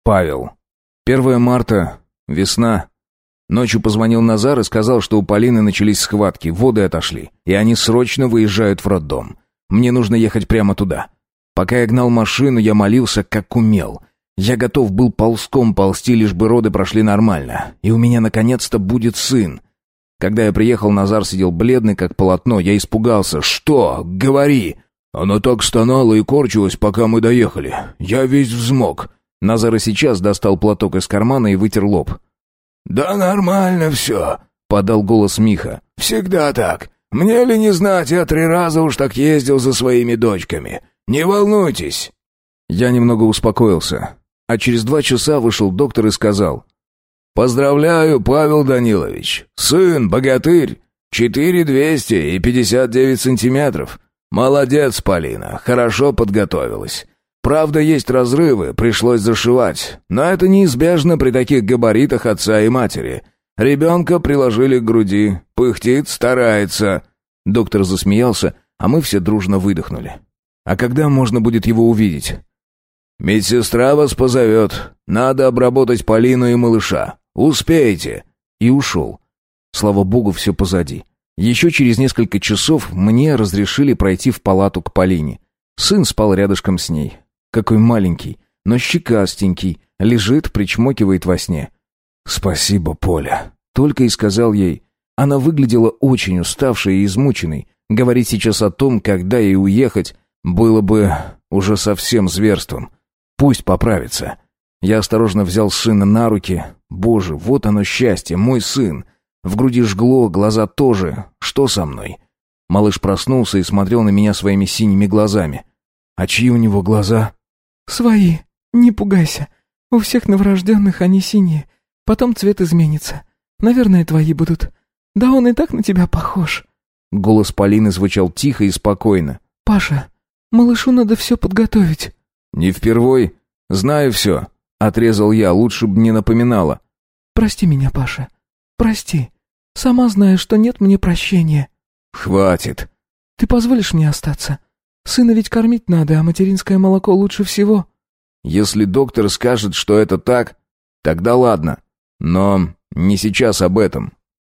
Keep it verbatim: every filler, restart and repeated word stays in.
Павел. первое марта. Весна. Ночью позвонил Назар и сказал, что у Полины начались схватки, воды отошли, и они срочно выезжают в роддом. Мне нужно ехать прямо туда. Пока я гнал машину, я молился, как умел. Я готов был ползком ползти, лишь бы роды прошли нормально, и у меня наконец-то будет сын. Когда я приехал, Назар сидел бледный, как полотно. Я испугался. «Что? Говори!» «Она так стонала и корчилась, пока мы доехали. Я весь взмок». Назар и сейчас достал платок из кармана и вытер лоб. «Да нормально все», — подал голос Миха. «Всегда так. Мне ли не знать, я три раза уж так ездил за своими дочками. Не волнуйтесь». Я немного успокоился. А через два часа вышел доктор и сказал: «Поздравляю, Павел Данилович. Сын, богатырь. Четыре двести и пятьдесят девять сантиметров. Молодец, Полина, хорошо подготовилась. Правда, есть разрывы, пришлось зашивать. Но это неизбежно при таких габаритах отца и матери. Ребенка приложили к груди. Пыхтит, старается». Доктор засмеялся, а мы все дружно выдохнули. «А когда можно будет его увидеть?» «Медсестра вас позовет. Надо обработать Полину и малыша. Успеете». И ушел. Слава богу, все позади. Еще через несколько часов мне разрешили пройти в палату к Полине. Сын спал рядышком с ней. Какой маленький, но щекастенький, лежит, причмокивает во сне. «Спасибо, Поля», — только и сказал ей. Она выглядела очень уставшей и измученной. Говорить сейчас о том, когда ей уехать, было бы уже совсем зверством. Пусть поправится. Я осторожно взял сына на руки. Боже, вот оно счастье, мой сын. В груди жгло, глаза тоже. Что со мной? Малыш проснулся и смотрел на меня своими синими глазами. А чьи у него глаза? «Свои. Не пугайся. У всех новорожденных они синие. Потом цвет изменится. Наверное, твои будут. Да он и так на тебя похож». Голос Полины звучал тихо и спокойно. «Паша, малышу надо все подготовить». «Не впервой. Знаю все», — отрезал я, лучше б не напоминала. «Прости меня, Паша. Прости. Сама знаешь, что нет мне прощения». «Хватит». «Ты позволишь мне остаться? Сына ведь кормить надо, а материнское молоко лучше всего». «Если доктор скажет, что это так, тогда ладно. Но не сейчас об этом.